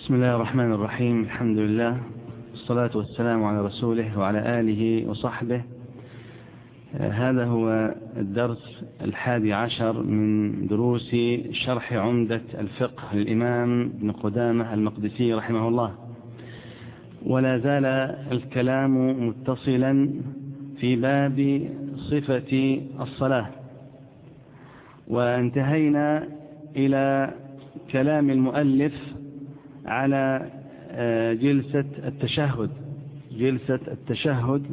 بسم الله الرحمن الرحيم. الحمد لله والصلاة والسلام على رسوله وعلى آله وصحبه. هذا هو الدرس 11 من دروس شرح عمدة الفقه للإمام ابن قدامة المقدسي رحمه الله، ولا زال الكلام متصلا في باب صفة الصلاة، وانتهينا إلى كلام المؤلف على جلسة التشهد.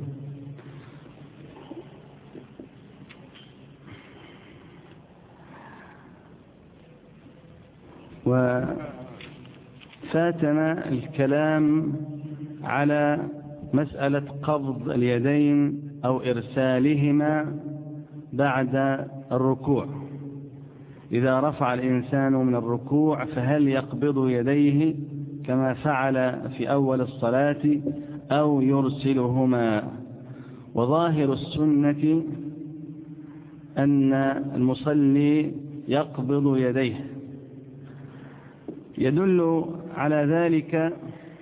وفاتنا الكلام على مسألة قبض اليدين أو إرسالهما بعد الركوع. إذا رفع الإنسان من الركوع فهل يقبض يديه كما فعل في أول الصلاة أو يرسلهما؟ وظاهر السنة أن المصلي يقبض يديه. يدل على ذلك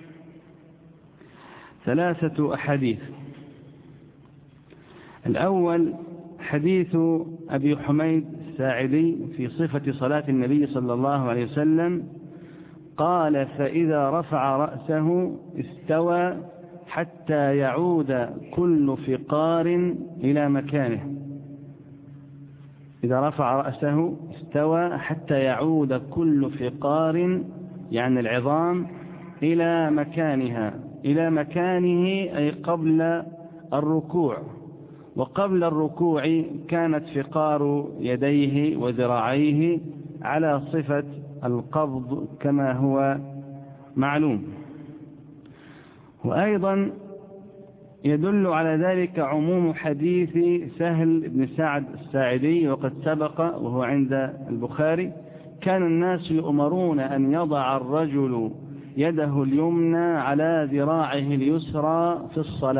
3 أحاديث. الأول حديث أبي حميد الساعدي في صفة صلاة النبي صلى الله عليه وسلم قال: فإذا رفع رأسه استوى حتى يعود كل فقار إلى مكانه. إذا رفع رأسه استوى حتى يعود كل فقار، يعني العظام، إلى مكانه أي قبل الركوع. وقبل الركوع كانت فقار يديه وذراعيه على صفة القبض كما هو معلوم. وأيضا يدل على ذلك عموم حديث سهل بن سعد الساعدي، وقد سبق وهو عند البخاري: كان الناس يؤمرون أن يضع الرجل يده اليمنى على ذراعه اليسرى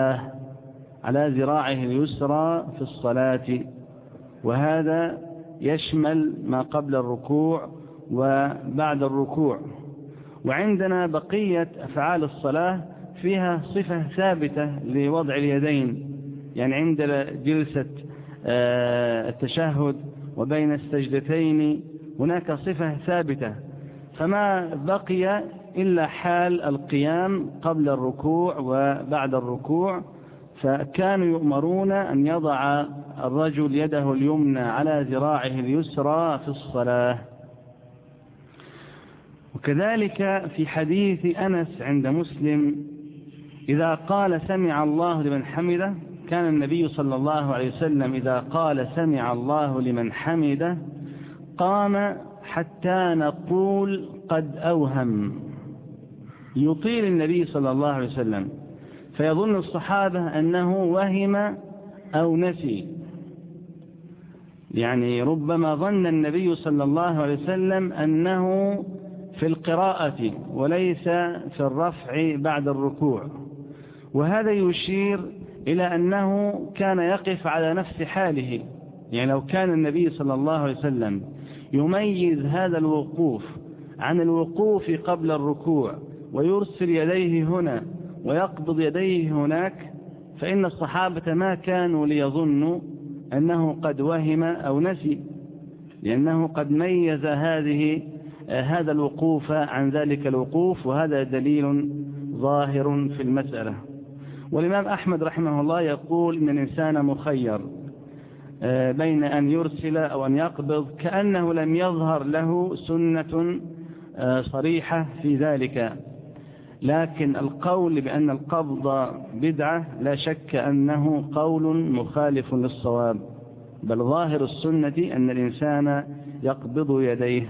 في الصلاة، وهذا يشمل ما قبل الركوع وبعد الركوع. وعندنا بقية أفعال الصلاة فيها صفة ثابتة لوضع اليدين، يعني عند جلسة التشهد وبين السجدتين هناك صفة ثابتة، فما بقي إلا حال القيام قبل الركوع وبعد الركوع. فكانوا يؤمرون أن يضع الرجل يده اليمنى على ذراعه اليسرى في الصلاة. وكذلك في حديث أنس عند مسلم: إذا قال سمع الله لمن حمده، كان النبي صلى الله عليه وسلم إذا قال سمع الله لمن حمده قام حتى نقول قد أوهم. يطيل النبي صلى الله عليه وسلم، فيظن الصحابة أنه وهم أو نسي، يعني ربما ظن النبي صلى الله عليه وسلم أنه في القراءة وليس في الرفع بعد الركوع. وهذا يشير إلى أنه كان يقف على نفس حاله، يعني لو كان النبي صلى الله عليه وسلم يميز هذا الوقوف عن الوقوف قبل الركوع ويرسل يديه هنا ويقبض يديه هناك، فإن الصحابة ما كانوا ليظنوا أنه قد وهم أو نسي، لأنه قد ميز هذا الوقوف عن ذلك الوقوف، وهذا دليل ظاهر في المسألة. والإمام أحمد رحمه الله يقول إن الإنسان مخير بين أن يرسل أو أن يقبض، كأنه لم يظهر له سنة صريحة في ذلك. لكن القول بأن القبض بدعة لا شك أنه قول مخالف للصواب، بل ظاهر السنة أن الإنسان يقبض يديه.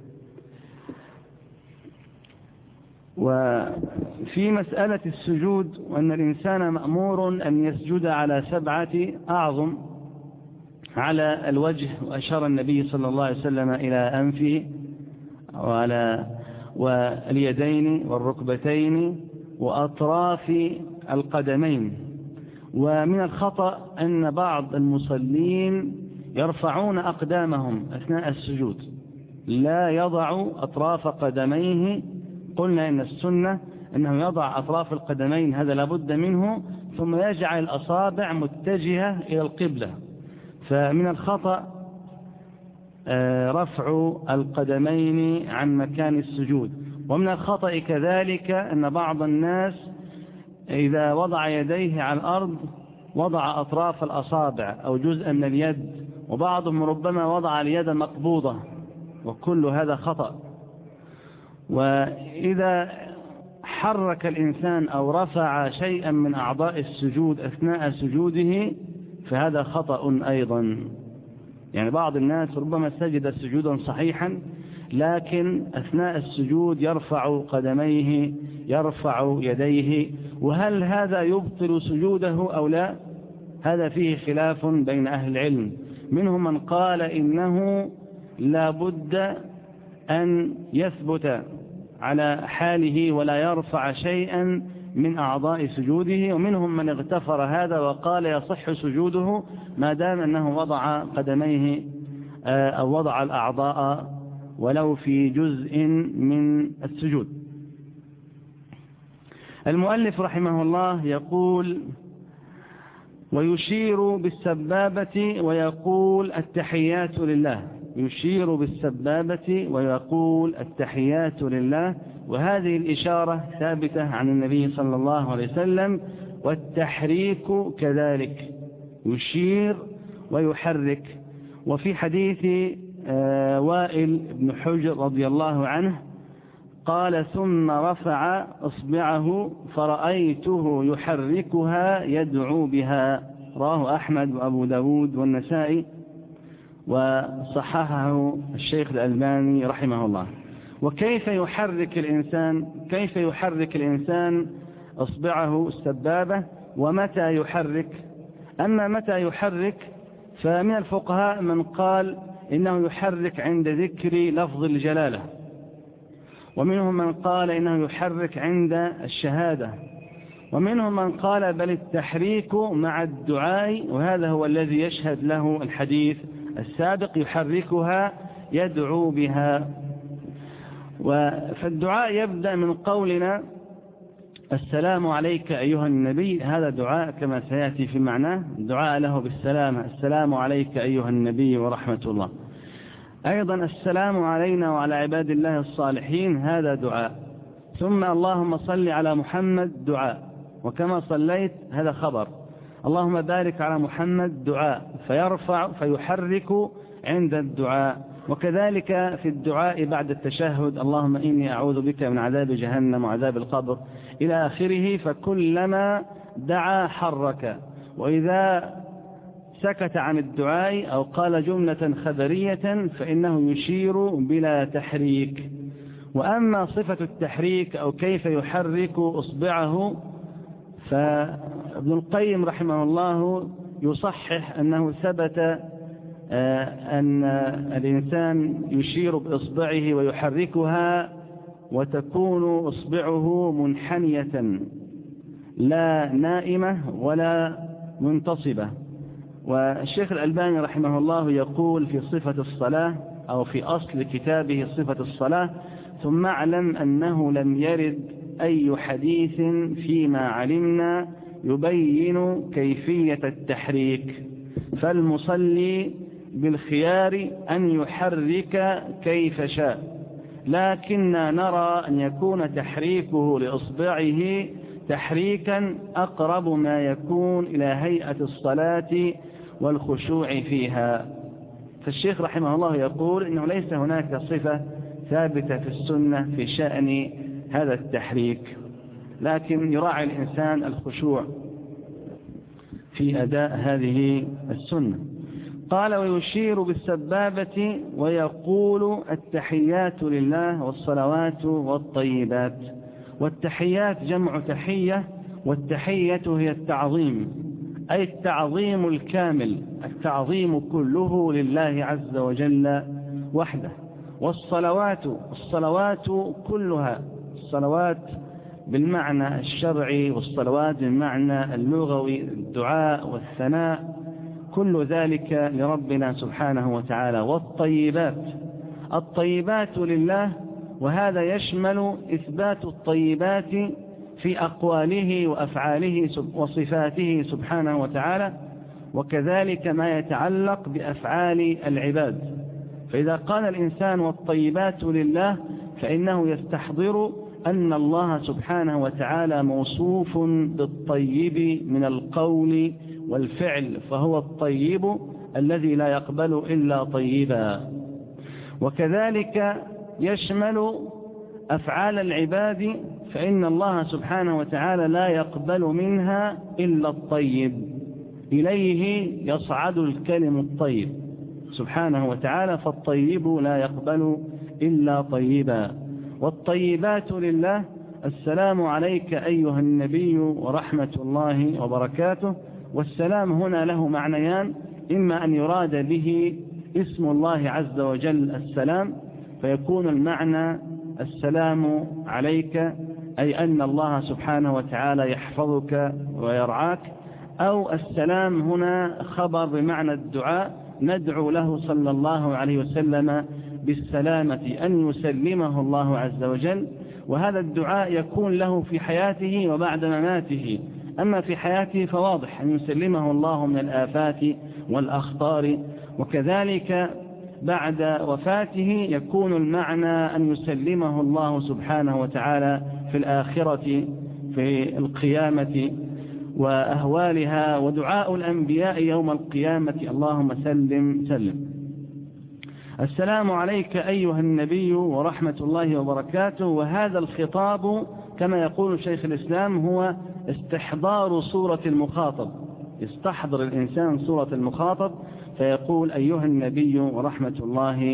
وفي مسألة السجود، وأن الإنسان مأمور أن يسجد على 7 أعظم على الوجه، وأشار النبي صلى الله عليه وسلم إلى أنفه واليدين والركبتين وأطراف القدمين. ومن الخطأ أن بعض المصلين يرفعون أقدامهم أثناء السجود، لا يضع أطراف قدميه قلنا إن السنة أنه يضع أطراف القدمين، هذا لابد منه، ثم يجعل الأصابع متجهة إلى القبلة. فمن الخطأ رفع القدمين عن مكان السجود. ومن الخطأ كذلك أن بعض الناس إذا وضع يديه على الأرض وضع أطراف الأصابع أو جزءا من اليد، وبعضهم ربما وضع اليد مقبوضة، وكل هذا خطأ. وإذا حرك الإنسان أو رفع شيئا من أعضاء السجود أثناء سجوده فهذا خطأ أيضا. يعني بعض الناس ربما سجد سجودا صحيحا، لكن أثناء السجود يرفع قدميه، يرفع يديه، وهل هذا يبطل سجوده أو لا؟ هذا فيه خلاف بين أهل العلم. منهم من قال إنه لا بد أن يثبت على حاله ولا يرفع شيئا من أعضاء سجوده، ومنهم من اغتفر هذا وقال يصح سجوده ما دام أنه وضع قدميه أو وضع الأعضاء ولو في جزء من السجود. المؤلف رحمه الله يقول: ويشير بالسبابة ويقول التحيات لله. يشير بالسبابة ويقول التحيات لله، وهذه الإشارة ثابتة عن النبي صلى الله عليه وسلم. والتحريك كذلك، يشير ويحرك. وفي حديث وائل بن حجر رضي الله عنه قال: ثم رفع إصبعه فرأيته يحركها يدعو بها. رواه أحمد وأبو داود والنسائي، وصححه الشيخ الألباني رحمه الله. وكيف يحرك الإنسان إصبعه السبابة، ومتى يحرك؟ أما متى يحرك فمن الفقهاء من قال إنه يحرك عند ذكر لفظ الجلالة، ومنهم من قال إنه يحرك عند الشهادة، ومنهم من قال بل التحريك مع الدعاء، وهذا هو الذي يشهد له الحديث السابق: يحركها يدعو بها. فالدعاء يبدأ من قولنا السلام عليك أيها النبي، هذا دعاء كما سيأتي في معناه، دعاء له بالسلامة: السلام عليك أيها النبي ورحمة الله. أيضا السلام علينا وعلى عباد الله الصالحين، هذا دعاء. ثم اللهم صل على محمد دعاء، وكما صليت هذا خبر. اللهم بارك على محمد دعاء، فيحرك عند الدعاء. وكذلك في الدعاء بعد التشهد: اللهم إني أعوذ بك من عذاب جهنم وعذاب القبر إلى آخره. فكلما دعا حرك. وإذا سكت عن الدعاء أو قال جملة خبرية فإنه يشير بلا تحريك. وأما صفة التحريك أو كيف يحرك إصبعه، فابن القيم رحمه الله يصحح أنه ثبت أن الإنسان يشير بإصبعه ويحركها وتكون إصبعه منحنية لا نائمة ولا منتصبة. والشيخ الألباني رحمه الله يقول في صفة الصلاة أو في أصل كتابه صفة الصلاة: ثم اعلم أنه لم يرد أي حديث فيما علمنا يبين كيفية التحريك، فالمصلي بالخيار أن يحرك كيف شاء، لكننا نرى أن يكون تحريكه لإصبعه تحريكا أقرب ما يكون إلى هيئة الصلاة والخشوع فيها. فالشيخ رحمه الله يقول إنه ليس هناك صفة ثابتة في السنة في شأن هذا التحريك، لكن يراعي الإنسان الخشوع في أداء هذه السنة. قال: ويشير بالسبابة ويقول التحيات لله والصلوات والطيبات. والتحيات جمع تحية، والتحية هي التعظيم، أي التعظيم الكامل، التعظيم كله لله عز وجل وحده. والصلوات كلها، الصلوات بالمعنى الشرعي والصلوات بالمعنى اللغوي، الدعاء والثناء، كل ذلك لربنا سبحانه وتعالى. والطيبات، الطيبات لله، وهذا يشمل إثبات الطيبات في أقواله وأفعاله وصفاته سبحانه وتعالى، وكذلك ما يتعلق بأفعال العباد. فإذا قال الإنسان والطيبات لله فإنه يستحضر أن الله سبحانه وتعالى موصوف بالطيب من القول والفعل، فهو الطيب الذي لا يقبل إلا طيبا. وكذلك يشمل أفعال العباد، فإن الله سبحانه وتعالى لا يقبل منها إلا الطيب، إليه يصعد الكلم الطيب سبحانه وتعالى، فالطيب لا يقبل إلا طيبا. والطيبات لله: السلام عليك أيها النبي ورحمة الله وبركاته. والسلام هنا له معنيان: إما أن يراد به اسم الله عز وجل السلام، فيكون المعنى السلام عليك، أي أن الله سبحانه وتعالى يحفظك ويرعاك، أو السلام هنا خبر بمعنى الدعاء، ندعو له صلى الله عليه وسلم بالسلامة، أن يسلمه الله عز وجل. وهذا الدعاء يكون له في حياته وبعد مماته. أما في حياته فواضح أن يسلمه الله من الآفات والأخطار، وكذلك بعد وفاته يكون المعنى أن يسلمه الله سبحانه وتعالى في الآخرة في القيامة وأهوالها. ودعاء الأنبياء يوم القيامة: اللهم سلم سلم. السلام عليك أيها النبي ورحمة الله وبركاته. وهذا الخطاب كما يقول شيخ الإسلام هو استحضار صورة المخاطب، يستحضر الإنسان صورة المخاطب فيقول أيها النبي ورحمة الله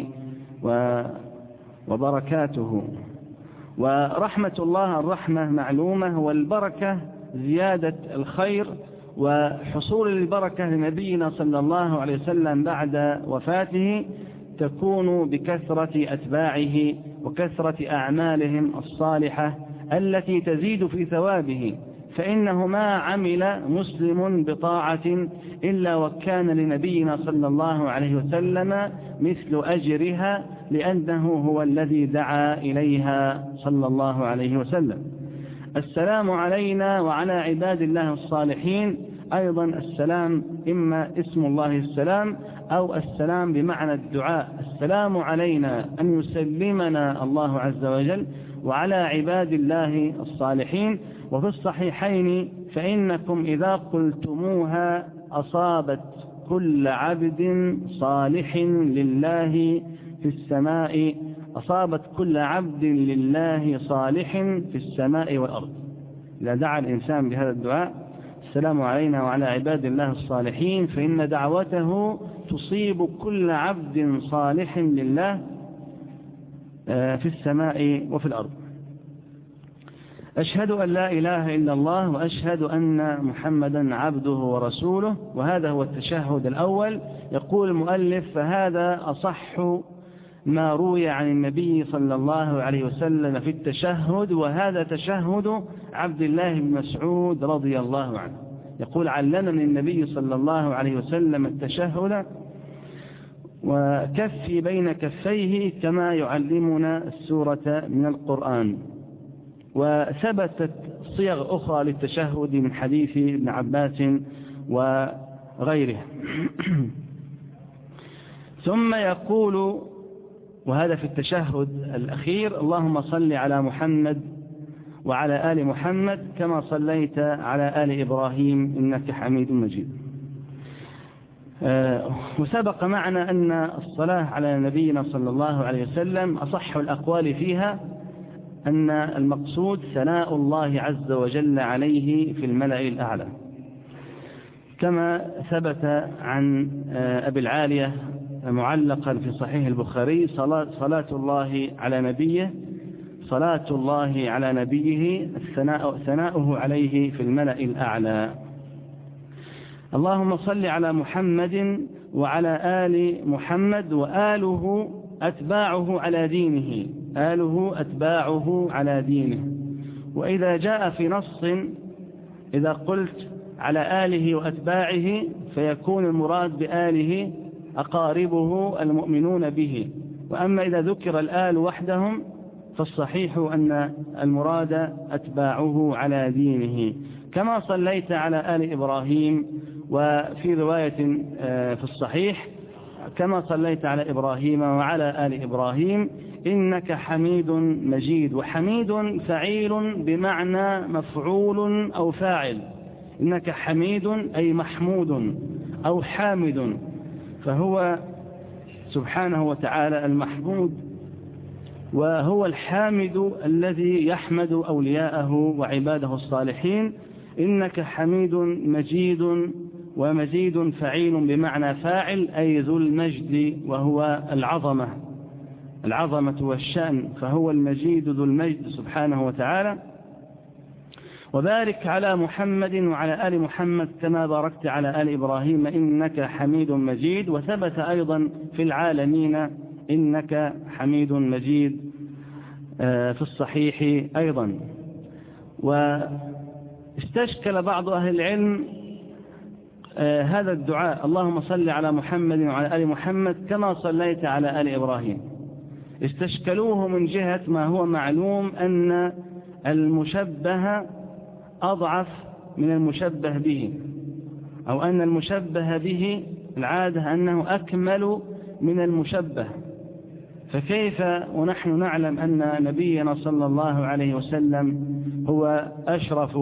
وبركاته. ورحمة الله الرحمة معلومة، والبركة زيادة الخير، وحصول البركة لنبينا صلى الله عليه وسلم بعد وفاته تكون بكثرة أتباعه وكثرة أعمالهم الصالحة التي تزيد في ثوابه. فإنه ما عمل مسلم بطاعة إلا وكان لنبينا صلى الله عليه وسلم مثل أجرها، لأنه هو الذي دعا إليها صلى الله عليه وسلم. السلام علينا وعلى عباد الله الصالحين. أيضا السلام إما اسم الله السلام أو السلام بمعنى الدعاء: السلام علينا، أن يسلمنا الله عز وجل وعلى عباد الله الصالحين. وفي الصحيحين: فإنكم إذا قلتموها أصابت كل عبد صالح لله في السماء، أصابت كل عبد لله صالح في السماء والأرض. إذا دعا الإنسان بهذا الدعاء: السلام علينا وعلى عباد الله الصالحين، فإن دعوته تصيب كل عبد صالح لله في السماء وفي الأرض. أشهد أن لا إله إلا الله وأشهد أن محمدا عبده ورسوله. وهذا هو التشهد الأول. يقول المؤلف: فهذا أصح ما روي عن النبي صلى الله عليه وسلم في التشهد، وهذا تشهد عبد الله بن مسعود رضي الله عنه. يقول: علمني النبي صلى الله عليه وسلم التشهد وكفي بين كفيه كما يعلمنا السورة من القرآن. وثبتت صيغ أخرى للتشهد من حديث ابن عباس وغيره. ثم يقول، وهذا في التشهد الأخير: اللهم صل على محمد وعلى آل محمد كما صليت على آل إبراهيم إنك حميد مجيد. وسبق معنا أن الصلاة على نبينا صلى الله عليه وسلم أصح الأقوال فيها أن المقصود ثناء الله عز وجل عليه في الملأ الأعلى، كما ثبت عن أبي العالية معلقا في صحيح البخاري: صلاة الله على نبيه، صلاة الله على نبيه ثناؤه عليه في الملأ الأعلى. اللهم صل على محمد وعلى آل محمد، وآله أتباعه على دينه، آله أتباعه على دينه. وإذا جاء في نص إذا قلت على آله وأتباعه فيكون المراد بآله أقاربه المؤمنون به. وأما إذا ذكر الآل وحدهم فالصحيح أن المراد أتباعه على دينه، كما صليت على آل إبراهيم. وفي رواية في الصحيح كما صليت على إبراهيم وعلى آل إبراهيم إنك حميد مجيد. وحميد فعيل بمعنى مفعول أو فاعل، إنك حميد أي محمود أو حامد، فهو سبحانه وتعالى المحمود، وهو الحامد الذي يحمد أولياءه وعباده الصالحين. إنك حميد مجيد، ومجيد فعيل بمعنى فاعل أي ذو المجد، وهو العظمة والشأن، فهو المجيد ذو المجد سبحانه وتعالى. وبارك على محمد وعلى آل محمد كما باركت على آل إبراهيم إنك حميد مجيد. وثبت أيضا في العالمين إنك حميد مجيد في الصحيح أيضا. واستشكل بعض أهل العلم هذا الدعاء اللهم صل على محمد وعلى آل محمد كما صليت على آل إبراهيم، استشكلوه من جهة ما هو معلوم أن المشبه أضعف من المشبه به، أو أن المشبه به العادة أنه أكمل من المشبه، فكيف ونحن نعلم أن نبينا صلى الله عليه وسلم هو أشرف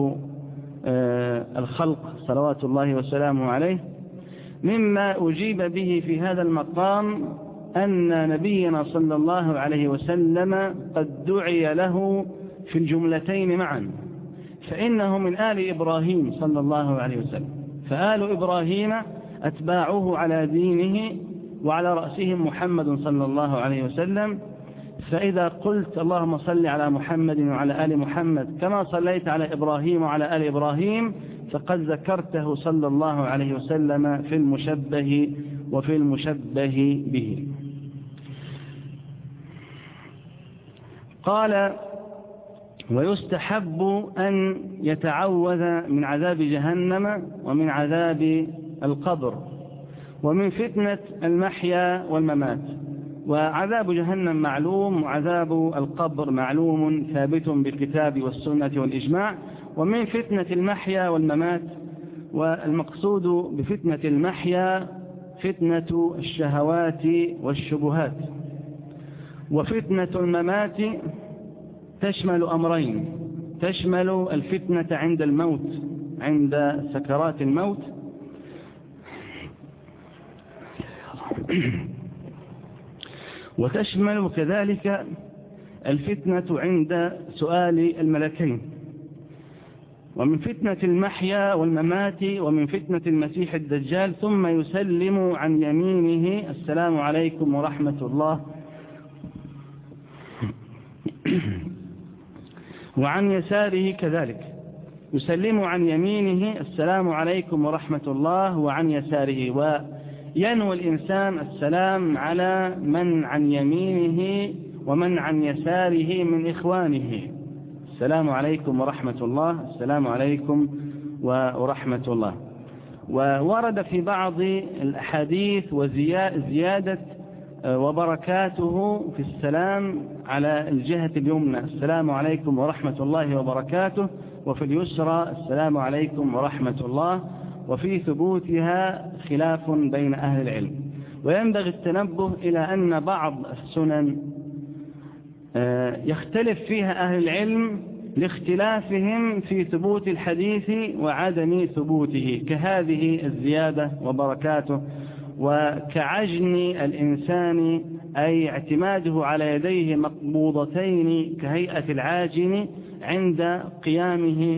الخلق صلوات الله وسلامه عليه. مما أجيب به في هذا المقام أن نبينا صلى الله عليه وسلم قد دعي له في الجملتين معا، فإنه من آل إبراهيم صلى الله عليه وسلم، فآل إبراهيم أتباعه على دينه وعلى رأسهم محمد صلى الله عليه وسلم. فإذا قلت اللهم صل على محمد وعلى آل محمد كما صليت على إبراهيم وعلى آل إبراهيم، فقد ذكرته صلى الله عليه وسلم في المشبه وفي المشبه به. قال ويستحب أن يتعوذ من عذاب جهنم ومن عذاب القبر ومن فتنة المحيا والممات. وعذاب جهنم معلوم، وعذاب القبر معلوم ثابت بالكتاب والسنة والإجماع. ومن فتنة المحيا والممات، والمقصود بفتنة المحيا فتنة الشهوات والشبهات، وفتنة الممات تشمل أمرين، تشمل الفتنة عند الموت، عند سكرات الموت، وتشمل كذلك الفتنة عند سؤال الملكين. ومن فتنة المحيا والممات ومن فتنة المسيح الدجال، ثم يسلم عن يمينه السلام عليكم ورحمة الله، وعن يساره كذلك يسلم عن يمينه السلام عليكم ورحمة الله وعن يساره. وينوي الإنسان السلام على من عن يمينه ومن عن يساره من إخوانه، السلام عليكم ورحمة الله، السلام عليكم ورحمة الله. وورد في بعض الأحاديث وزيادة وبركاته في السلام على الجهة اليمنى السلام عليكم ورحمة الله وبركاته، وفي اليسرى السلام عليكم ورحمة الله، وفي ثبوتها خلاف بين أهل العلم. وينبغي التنبه إلى أن بعض السنن يختلف فيها أهل العلم لاختلافهم في ثبوت الحديث وعدم ثبوته، كهذه الزيادة وبركاته، وكعجن الإنسان أي اعتماده على يديه مقبوضتين كهيئة العاجن عند قيامه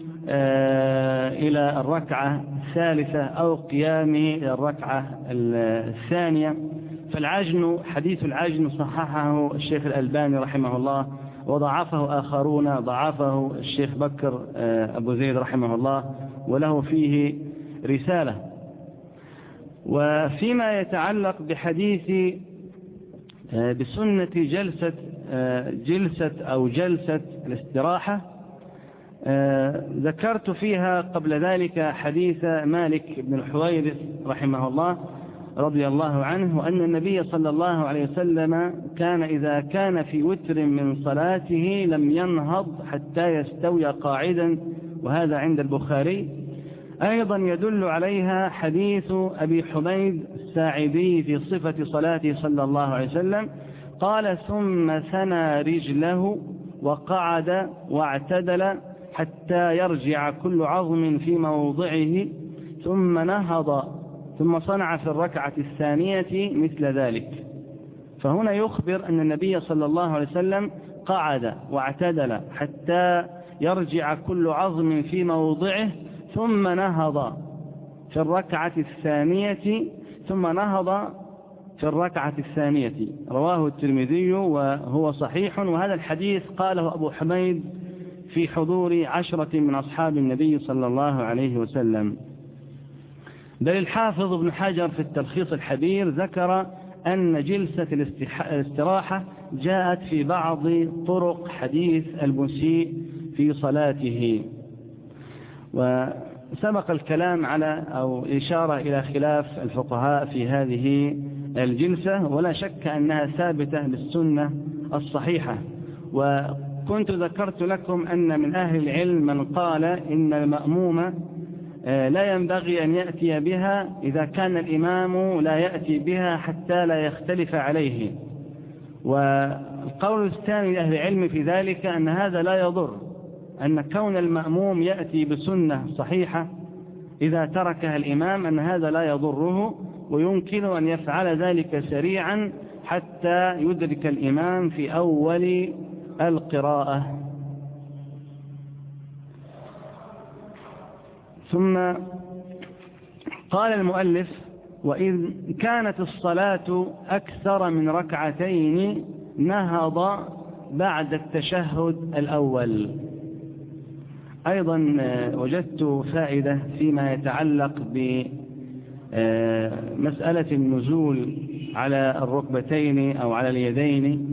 إلى الركعة الثالثة أو قيامه إلى الركعة الثانية. فالعجن، حديث العجن صححه الشيخ الألباني رحمه الله، وضعفه آخرون، ضعفه الشيخ بكر أبو زيد رحمه الله، وله فيه رسالة. وفيما يتعلق بحديث بسنة جلسة الاستراحة، ذكرت فيها قبل ذلك حديث مالك بن الحويرث رحمه الله، رضي الله عنه وأن النبي صلى الله عليه وسلم كان إذا كان في وتر من صلاته لم ينهض حتى يستوي قاعدا، وهذا عند البخاري. أيضا يدل عليها حديث أبي حميد الساعدي في صفة صلاته صلى الله عليه وسلم، قال ثم ثنى رجله وقعد واعتدل حتى يرجع كل عظم في موضعه ثم نهض ثم صنع في الركعة الثانية مثل ذلك. فهنا يخبر أن النبي صلى الله عليه وسلم قعد واعتدل حتى يرجع كل عظم في موضعه ثم نهض في الركعة الثانية رواه الترمذي وهو صحيح. وهذا الحديث قاله أبو حميد في حضور 10 من أصحاب النبي صلى الله عليه وسلم. بل الحافظ ابن حجر في التلخيص الحبير ذكر أن جلسة الاستراحة جاءت في بعض طرق حديث المسيء في صلاته. وسبق الكلام على أو إشارة إلى خلاف الفقهاء في هذه الجلسة، ولا شك أنها ثابتة بالسنة الصحيحة. وكنت ذكرت لكم أن من أهل العلم من قال إن المأموم لا ينبغي أن يأتي بها إذا كان الإمام لا يأتي بها حتى لا يختلف عليه. والقول الثاني لأهل العلم في ذلك أن هذا لا يضر، أن كون المأموم يأتي بسنة صحيحة إذا تركها الإمام أن هذا لا يضره، ويمكن أن يفعل ذلك سريعا حتى يدرك الإمام في أول القراءة. ثم قال المؤلف: وإذ كانت الصلاة أكثر من ركعتين نهض بعد التشهد الأول. أيضا وجدت فائدة فيما يتعلق بمسألة النزول على الركبتين أو على اليدين،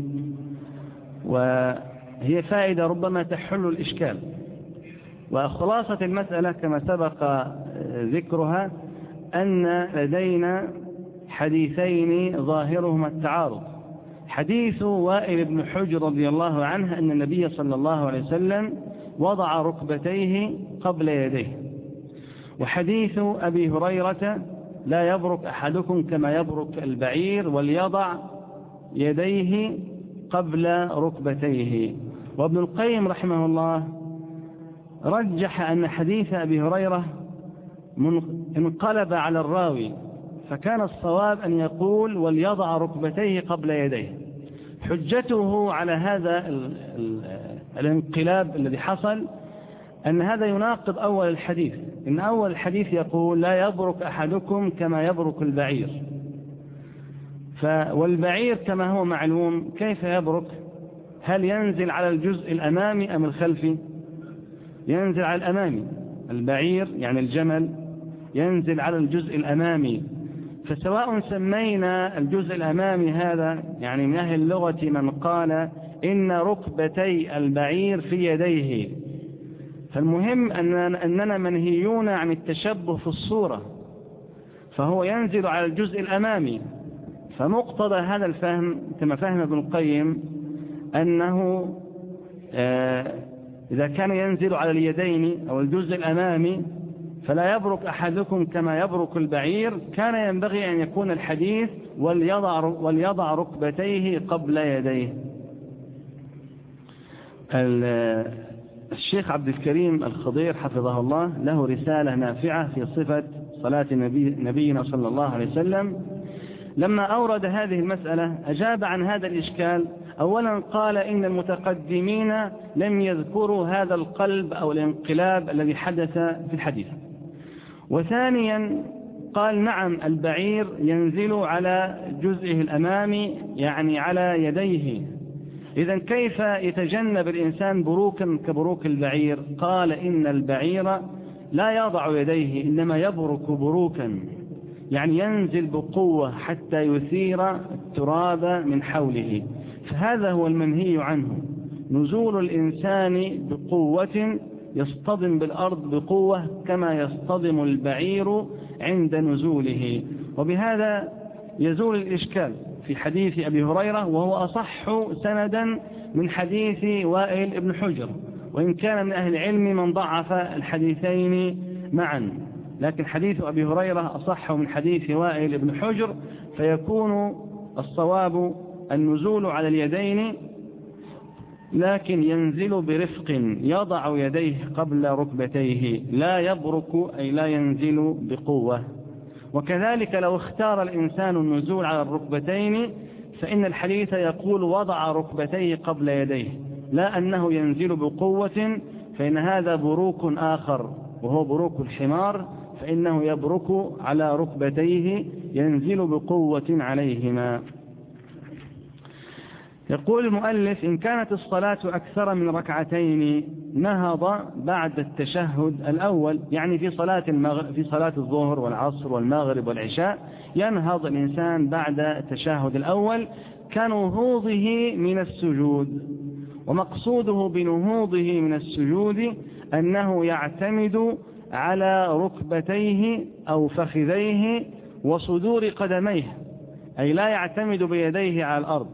وهي فائدة ربما تحل الإشكال. وخلاصة المسألة كما سبق ذكرها أن لدينا حديثين ظاهرهما التعارض. حديث وائل بن حجر رضي الله عنه أن النبي صلى الله عليه وسلم وضع ركبتيه قبل يديه، وحديث أبي هريرة: لا يبرك أحدكم كما يبرك البعير وليضع يديه قبل ركبتيه. وابن القيم رحمه الله رجح أن حديث أبي هريرة انقلب على الراوي، فكان الصواب أن يقول: وليضع ركبتيه قبل يديه. حجته على هذا الانقلاب الذي حصل أن هذا يناقض أول الحديث، إن أول الحديث يقول: لا يبرك أحدكم كما يبرك البعير، والبعير كما هو معلوم كيف يبرك؟ هل ينزل على الجزء الأمامي أم الخلفي؟ ينزل على الأمامي. البعير يعني الجمل ينزل على الجزء الأمامي. فسواء سمينا الجزء الأمامي هذا، يعني من أهل اللغة من قال إن ركبتي البعير في يديه، فالمهم أننا منهيون عن التشبه في الصورة، فهو ينزل على الجزء الأمامي. فمقتضى هذا الفهم كما فهم ابن القيم أنه إذا كان ينزل على اليدين أو الجزء الأمامي فلا يبرك أحدكم كما يبرك البعير، كان ينبغي أن يكون الحديث: وليضع ركبتيه قبل يديه. الشيخ عبد الكريم الخضير حفظه الله له رسالة نافعة في صفة صلاة نبينا صلى الله عليه وسلم. لما أورد هذه المسألة أجاب عن هذا الإشكال. أولا قال إن المتقدمين لم يذكروا هذا القلب أو الانقلاب الذي حدث في الحديث. وثانيا قال: نعم، البعير ينزل على جزئه الأمامي يعني على يديه، إذن كيف يتجنب الإنسان بروكا كبروك البعير؟ قال: إن البعير لا يضع يديه إنما يبرك بروكا، يعني ينزل بقوة حتى يثير التراب من حوله. فهذا هو المنهي عنه، نزول الإنسان بقوة يصطدم بالأرض بقوة كما يصطدم البعير عند نزوله. وبهذا يزول الإشكال في حديث أبي هريرة، وهو أصح سندا من حديث وائل بن حجر، وإن كان من أهل العلم من ضعف الحديثين معا، لكن حديث أبي هريرة أصح من حديث وائل بن حجر، فيكون الصواب النزول على اليدين، لكن ينزل برفق يضع يديه قبل ركبتيه، لا يبرك أي لا ينزل بقوة. وكذلك لو اختار الإنسان النزول على الركبتين فإن الحديث يقول وضع ركبتيه قبل يديه، لا أنه ينزل بقوة، فإن هذا بروك آخر وهو بروك الحمار، فإنه يبرك على ركبتيه ينزل بقوة عليهما. يقول المؤلف: إن كانت الصلاة أكثر من ركعتين نهض بعد التشهد الأول، يعني في صلاة الظهر والعصر والمغرب والعشاء ينهض الإنسان بعد التشهد الأول كنهوضه من السجود، ومقصوده بنهوضه من السجود أنه يعتمد على ركبتيه أو فخذيه وصدور قدميه، أي لا يعتمد بيديه على الأرض.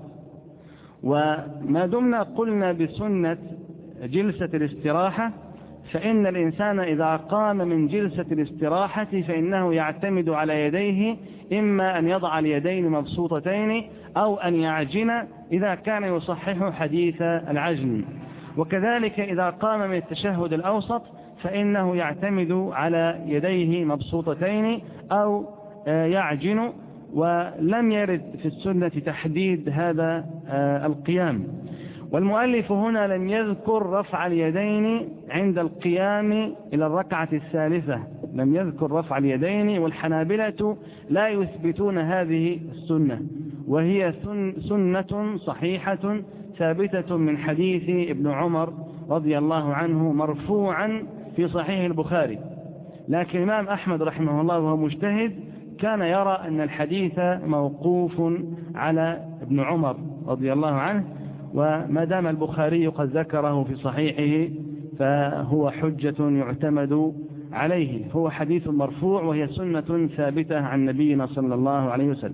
وما دمنا قلنا بسنة جلسة الاستراحة، فإن الإنسان إذا قام من جلسة الاستراحة فإنه يعتمد على يديه، إما أن يضع اليدين مبسوطتين أو أن يعجن إذا كان يصحح حديث العجن. وكذلك إذا قام من التشهد الأوسط فإنه يعتمد على يديه مبسوطتين أو يعجن، ولم يرد في السنة تحديد هذا القيام. والمؤلف هنا لم يذكر رفع اليدين عند القيام إلى الركعة الثالثة، لم يذكر رفع اليدين، والحنابلة لا يثبتون هذه السنة، وهي سنة صحيحة ثابتة من حديث ابن عمر رضي الله عنه مرفوعا في صحيح البخاري. لكن الإمام أحمد رحمه الله وهو مجتهد كان يرى أن الحديث موقوف على ابن عمر رضي الله عنه، وما دام البخاري قد ذكره في صحيحه فهو حجة يعتمد عليه، هو حديث مرفوع وهي سنة ثابتة عن نبينا صلى الله عليه وسلم.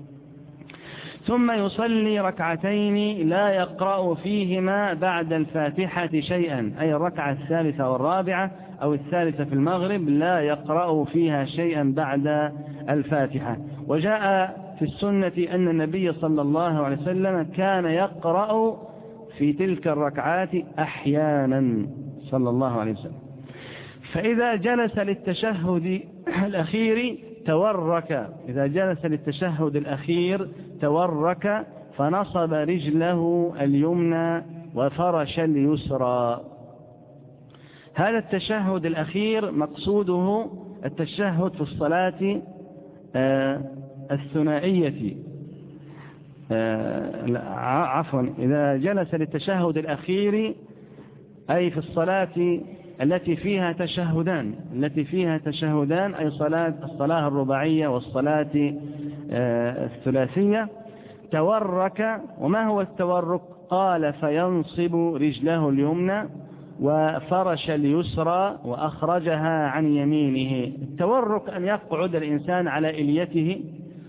ثم يصلي ركعتين لا يقرأ فيهما بعد الفاتحة شيئا، أي الركعة الثالثة والرابعة أو الثالثة في المغرب لا يقرأ فيها شيئا بعد الفاتحة. وجاء في السنة أن النبي صلى الله عليه وسلم كان يقرأ في تلك الركعات أحيانا صلى الله عليه وسلم. فإذا جلس للتشهد الأخير تورك، إذا جلس للتشهد الأخير تورك فنصب رجله اليمنى وفرش اليسرى. هذا التشهد الأخير مقصوده التشهد في الصلاة الثنائية، عفوا، إذا جلس للتشهد الأخير أي في الصلاة التي فيها تشهدان، أي الصلاة الرباعية والصلاة الثلاثية، تورك. وما هو التورك؟ قال: فينصب رجله اليمنى وفرش اليسرى وأخرجها عن يمينه. التورك أن يقعد الإنسان على إليته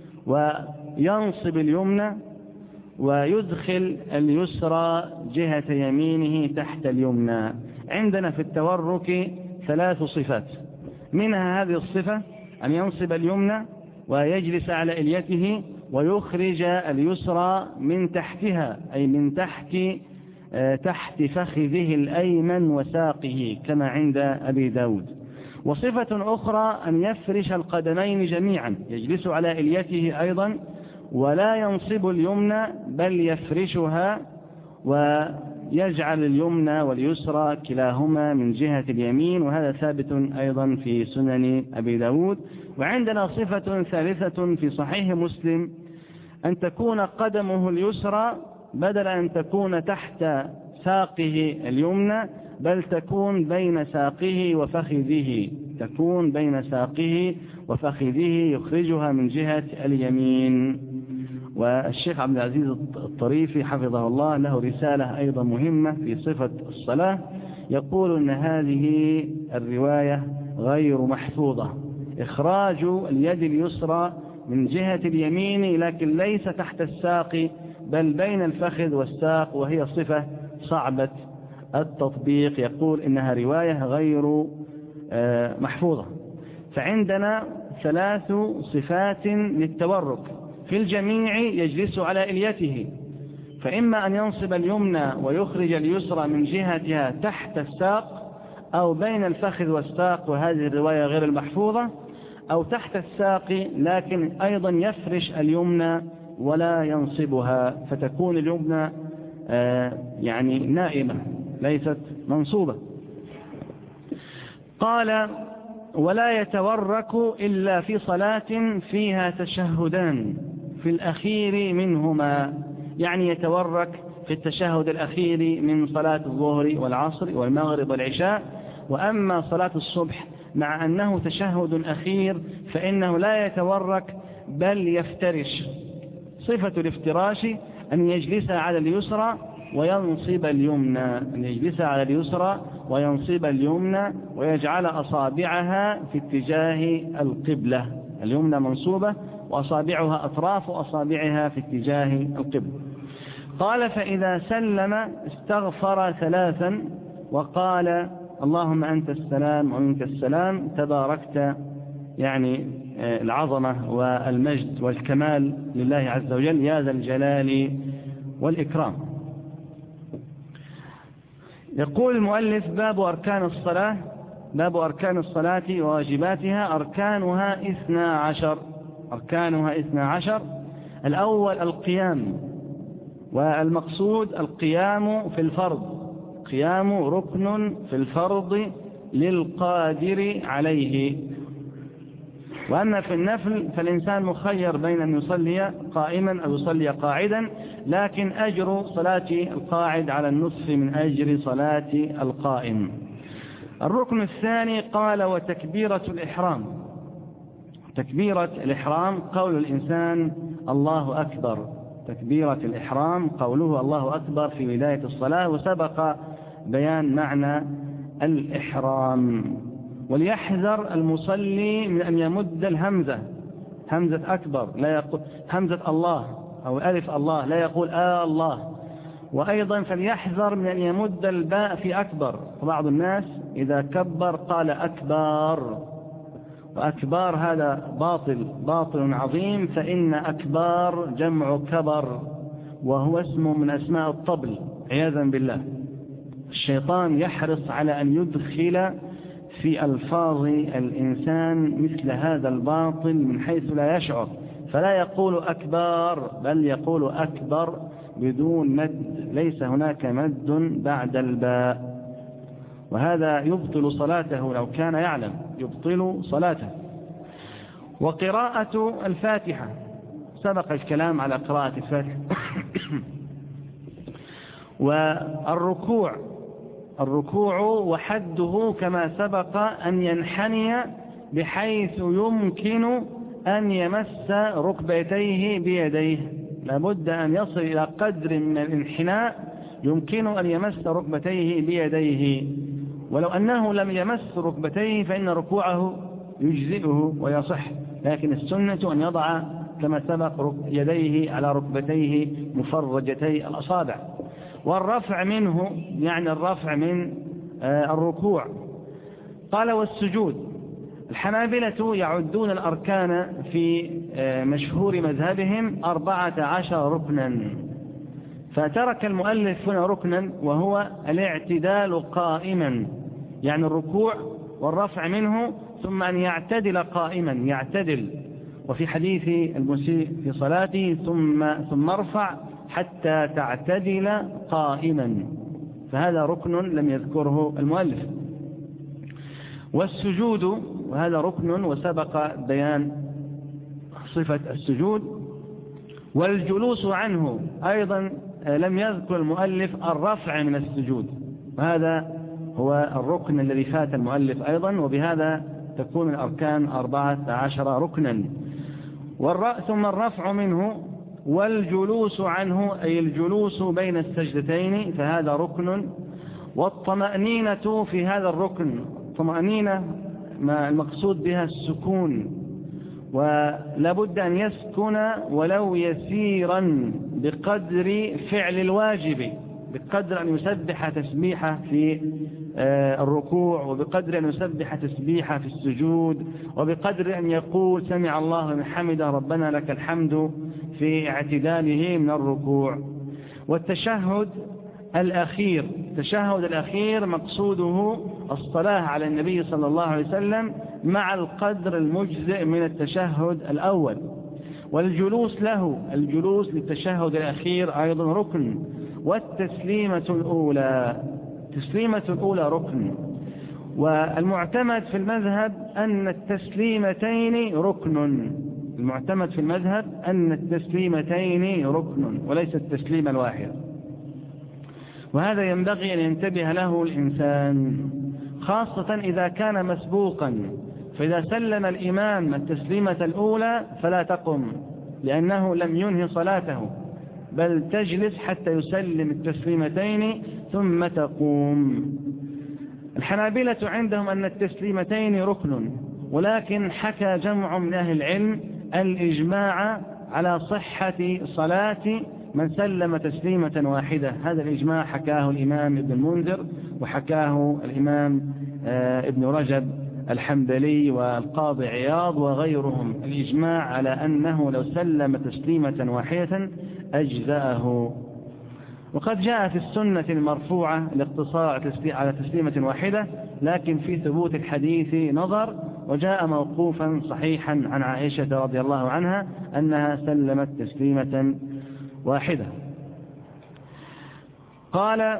وينصب اليمنى ويدخل اليسرى جهة يمينه تحت اليمنى. عندنا في التورك 3 صفات، منها هذه الصفة أن ينصب اليمنى ويجلس على إليته ويخرج اليسرى من تحتها، أي من تحت فخذه الأيمن وساقه كما عند أبي داود. وصفة أخرى أن يفرش القدمين جميعا، يجلس على إليته أيضا ولا ينصب اليمنى بل يفرشها ويجعل اليمنى واليسرى كلاهما من جهة اليمين، وهذا ثابت أيضا في سنن أبي داود. وعندنا صفة ثالثة في صحيح مسلم أن تكون قدمه اليسرى بدل أن تكون تحت ساقه اليمنى بل تكون بين ساقه وفخذه، تكون بين ساقه وفخذه يخرجها من جهة اليمين. والشيخ عبد العزيز الطريفي حفظه الله له رسالة أيضا مهمة في صفة الصلاة، يقول أن هذه الرواية غير محفوظة، إخراج اليد اليسرى من جهة اليمين لكن ليس تحت الساق بل بين الفخذ والساق، وهي صفة صعبة التطبيق، يقول إنها رواية غير محفوظة. فعندنا 3 صفات للتورك. في الجميع يجلس على إليته، فإما أن ينصب اليمنى ويخرج اليسرى من جهتها تحت الساق، أو بين الفخذ والساق، وهذه الرواية غير المحفوظة، أو تحت الساق لكن أيضا يفرش اليمنى ولا ينصبها، فتكون اليمنى يعني نائمة ليست منصوبة. قال: ولا يتورك إلا في صلاة فيها تشهدان في الأخير منهما، يعني يتورك في التشهد الأخير من صلاة الظهر والعصر والمغرب والعشاء. وأما صلاة الصبح مع أنه تشهد أخير فإنه لا يتورك بل يفترش. صفة الافتراش أن يجلس على اليسرى وينصب اليمنى، أن يجلس على اليسرى وينصب اليمنى ويجعل أصابعها في اتجاه القبلة، اليمنى منصوبة وأصابعها أطراف أصابعها في اتجاه القبلة. قال: فإذا سلم استغفر 3 وقال: اللهم أنت السلام ومنك السلام تباركت، يعني العظمة والمجد والكمال لله عز وجل يا ذا الجلال والإكرام. يقول المؤلف: باب أركان الصلاة. باب أركان الصلاة وواجباتها. أركانها 12. أركانها 12. الأول القيام، والمقصود القيام في الفرض، قيام ركن في الفرض للقادر عليه. وأما في النفل فالإنسان مخير بين أن يصلي قائما أو يصلي قاعدا، لكن أجر صلاة القاعد على النصف من أجر صلاة القائم. الركن الثاني قال: وتكبيرة الإحرام. تكبيرة الإحرام قول الإنسان الله أكبر. تكبيرة الإحرام قوله الله أكبر في بداية الصلاة، وسبق بيان معنى الإحرام. وليحذر المصلي من أن يمد الهمزة، همزة أكبر، لا يقول همزة الله أو ألف الله، لا يقول الله. وأيضا فليحذر من أن يمد الباء في أكبر، فبعض الناس إذا كبر قال أكبر، وأكبار هذا باطل عظيم، فإن أكبار جمع كبر وهو اسم من أسماء الطبل عياذا بالله. الشيطان يحرص على أن يدخل في ألفاظ الإنسان مثل هذا الباطل من حيث لا يشعر، فلا يقول أكبر بل يقول أكبر بدون مد، ليس هناك مد بعد الباء، وهذا يبطل صلاته لو كان يعلم، يبطل صلاته. وقراءة الفاتحة، سبق الكلام على قراءة الفاتحة. والركوع وحده كما سبق أن ينحني بحيث يمكن أن يمس ركبتيه بيديه، لابد أن يصل إلى قدر من الانحناء يمكن أن يمس ركبتيه بيديه، ولو أنه لم يمس ركبتيه فإن ركوعه يجزئه ويصح، لكن السنة أن يضع كما سبق يديه على ركبتيه مفرجتي الأصابع. والرفع منه يعني الرفع من الركوع. قال: والسجود. الحنابلة يعدون الأركان في مشهور مذهبهم 14 ركنا، فترك المؤلف هنا ركنا وهو الاعتدال قائما، يعني الركوع والرفع منه، ثم أن يعتدل قائما، يعتدل. وفي حديث المسيء في صلاته ثم ارفع حتى تعتدل قائما، فهذا ركن لم يذكره المؤلف. والسجود، وهذا ركن وسبق بيان صفة السجود. والجلوس عنه أيضا لم يذكر المؤلف الرفع من السجود، وهذا هو الركن الذي فات المؤلف أيضا، وبهذا تكون الأركان 14 ركنا. ثم الرفع منه والجلوس عنه أي الجلوس بين السجدتين، فهذا ركن. والطمأنينة في هذا الركن، طمأنينة ما المقصود بها السكون، ولا بد أن يسكن ولو يسيرا بقدر فعل الواجب، بقدر أن يسبح تسبيحة في الركوع، وبقدر أن يسبح تسبيحة في السجود، وبقدر أن يقول سمع الله لمن حمده ربنا لك الحمد في اعتداله من الركوع. والتشهد الأخير، التشهد الأخير مقصوده الصلاة على النبي صلى الله عليه وسلم مع القدر المجزئ من التشهد الأول. والجلوس له، الجلوس للتشهد الأخير أيضا ركن. والتسليمة الأولى، التسليمة الأولى ركن. والمعتمد في المذهب أن التسليمتين ركن، المعتمد في المذهب أن التسليمتين ركن وليس التسليم الواحد، وهذا ينبغي أن ينتبه له الإنسان خاصة إذا كان مسبوقا. فإذا سلم الإمام التسليمة الأولى فلا تقم لأنه لم ينهي صلاته، بل تجلس حتى يسلم التسليمتين ثم تقوم. الحنابلة عندهم أن التسليمتين ركن، ولكن حكى جمع من أهل العلم الإجماع على صحة صلاة من سلم تسليمة واحدة. هذا الإجماع حكاه الإمام ابن المنذر، وحكاه الإمام ابن رجب الحنبلي والقاضي عياض وغيرهم، الإجماع على أنه لو سلم تسليمة واحدة أجزأه. وقد جاء في السنة المرفوعة الاقتصار على تسليمة واحدة، لكن في ثبوت الحديث نظر، وجاء موقوفا صحيحا عن عائشة رضي الله عنها أنها سلمت تسليمة واحدة. قال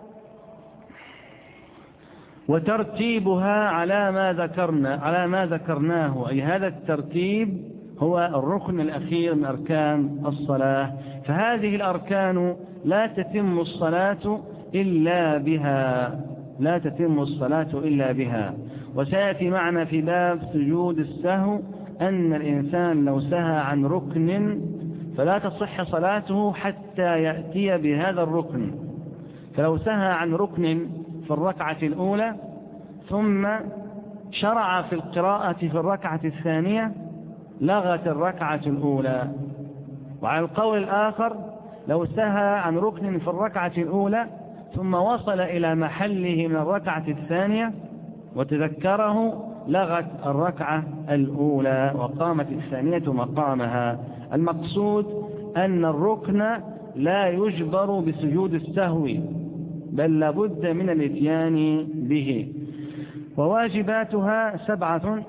وترتيبها على ما ذكرناه، أي هذا الترتيب هو الركن الأخير من أركان الصلاة. فهذه الأركان لا تتم الصلاة إلا بها، لا تتم الصلاة إلا بها. وسيأتي معنا في باب سجود السهو أن الإنسان لو سهى عن ركن فلا تصح صلاته حتى يأتي بهذا الركن. فلو سهى عن ركن في الركعة الأولى ثم شرع في القراءة في الركعة الثانية لغت الركعة الأولى. وعلى القول الآخر لو سهى عن ركن في الركعة الأولى ثم وصل إلى محله من الركعة الثانية وتذكره لغت الركعة الأولى وقامت الثانية مقامها. المقصود أن الركن لا يجبر بسجود السهو، بل لابد من الاتيان به. وواجباتها 7: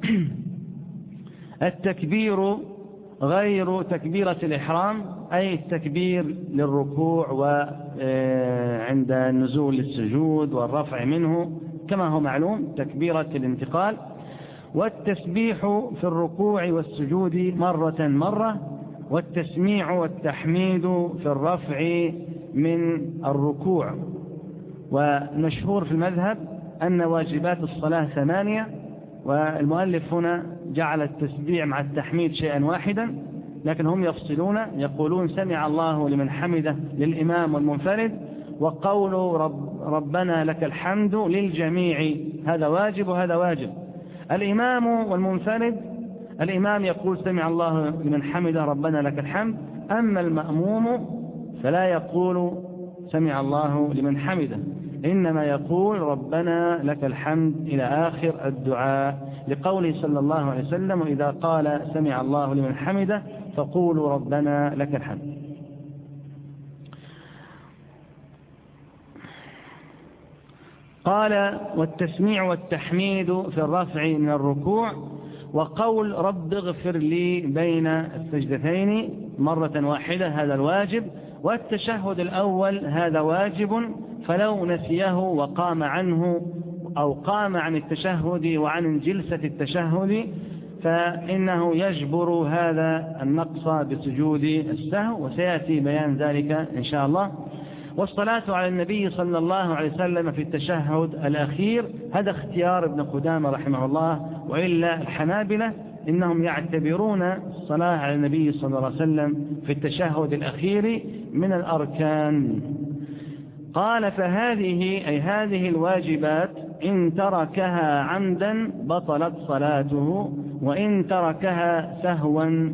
التكبير غير تكبيرة الإحرام، أي التكبير للركوع وعند النزول للسجود والرفع منه كما هو معلوم تكبيرة الانتقال. والتسبيح في الركوع والسجود مرة، والتسميع والتحميد في الرفع من الركوع. والمشهور في المذهب أن واجبات الصلاة 8، والمؤلف هنا جعل التسبيح مع التحميد شيئا واحدا، لكن هم يفصلون يقولون سمع الله لمن حمده للإمام والمنفرد، وقول ربنا لك الحمد للجميع، هذا واجب وهذا واجب. الإمام والمنفرد، الإمام يقول سمع الله لمن حمده ربنا لك الحمد، أما المأموم فلا يقول سمع الله لمن حمده، إنما يقول ربنا لك الحمد إلى آخر الدعاء، لقوله صلى الله عليه وسلم وإذا قال سمع الله لمن حمده فقولوا ربنا لك الحمد. قال والتسميع والتحميد في الرفع من الركوع، وقول رب اغفر لي بين السجدتين مرة واحدة، هذا الواجب. والتشهد الأول هذا واجب، فلو نسيه وقام عنه أو قام عن التشهد وعن جلسة التشهد فإنه يجبر هذا النقص بسجود السهو، وسيأتي بيان ذلك إن شاء الله. والصلاة على النبي صلى الله عليه وسلم في التشهد الأخير هذا اختيار ابن قدامة رحمه الله، وإلا الحنابلة إنهم يعتبرون الصلاة على النبي صلى الله عليه وسلم في التشهد الأخير من الأركان. قال فهذه أي هذه الواجبات إن تركها عمدا بطلت صلاته، وإن تركها سهوا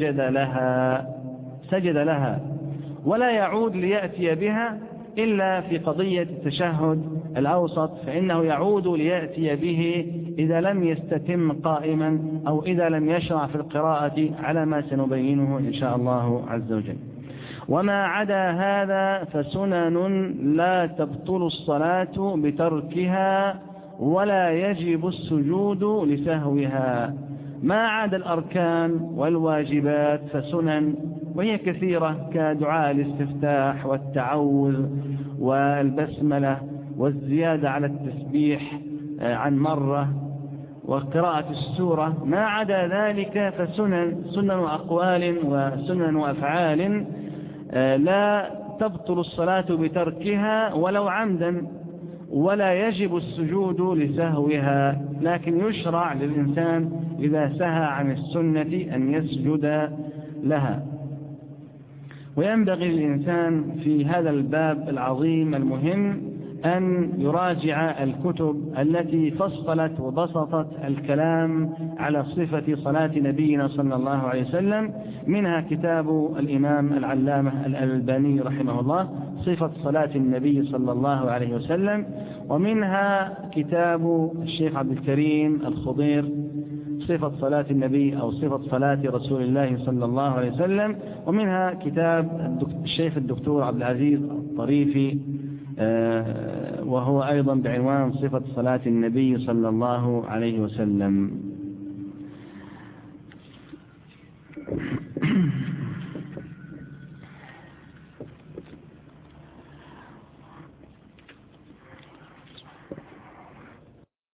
سجد لها ولا يعود ليأتي بها إلا في قضية التشهد الأوسط، فإنه يعود ليأتي به إذا لم يستتم قائما أو إذا لم يشرع في القراءة على ما سنبينه إن شاء الله عز وجل. وما عدا هذا فسنن لا تبطل الصلاة بتركها ولا يجب السجود لسهوها. ما عدا الأركان والواجبات فسنن، وهي كثيرة كدعاء الاستفتاح والتعوذ والبسملة والزيادة على التسبيح عن مرة وقراءة السورة. ما عدا ذلك فسنن، سنن أقوال وسنن أفعال لا تبطل الصلاة بتركها ولو عمدا، ولا يجب السجود لسهوها، لكن يشرع للإنسان إذا سهى عن السنة أن يسجد لها. وينبغي للإنسان في هذا الباب العظيم المهم أن يراجع الكتب التي فصلت وبسطت الكلام على صفة صلاة نبينا صلى الله عليه وسلم، منها كتاب الإمام العلامة الألباني رحمه الله صفة صلاة النبي صلى الله عليه وسلم، ومنها كتاب الشيخ عبد الكريم الخضير صفة صلاة النبي أو صفة صلاة رسول الله صلى الله عليه وسلم، ومنها كتاب الشيخ الدكتور عبد العزيز الطريفي وهو أيضا بعنوان صفة صلاة النبي صلى الله عليه وسلم.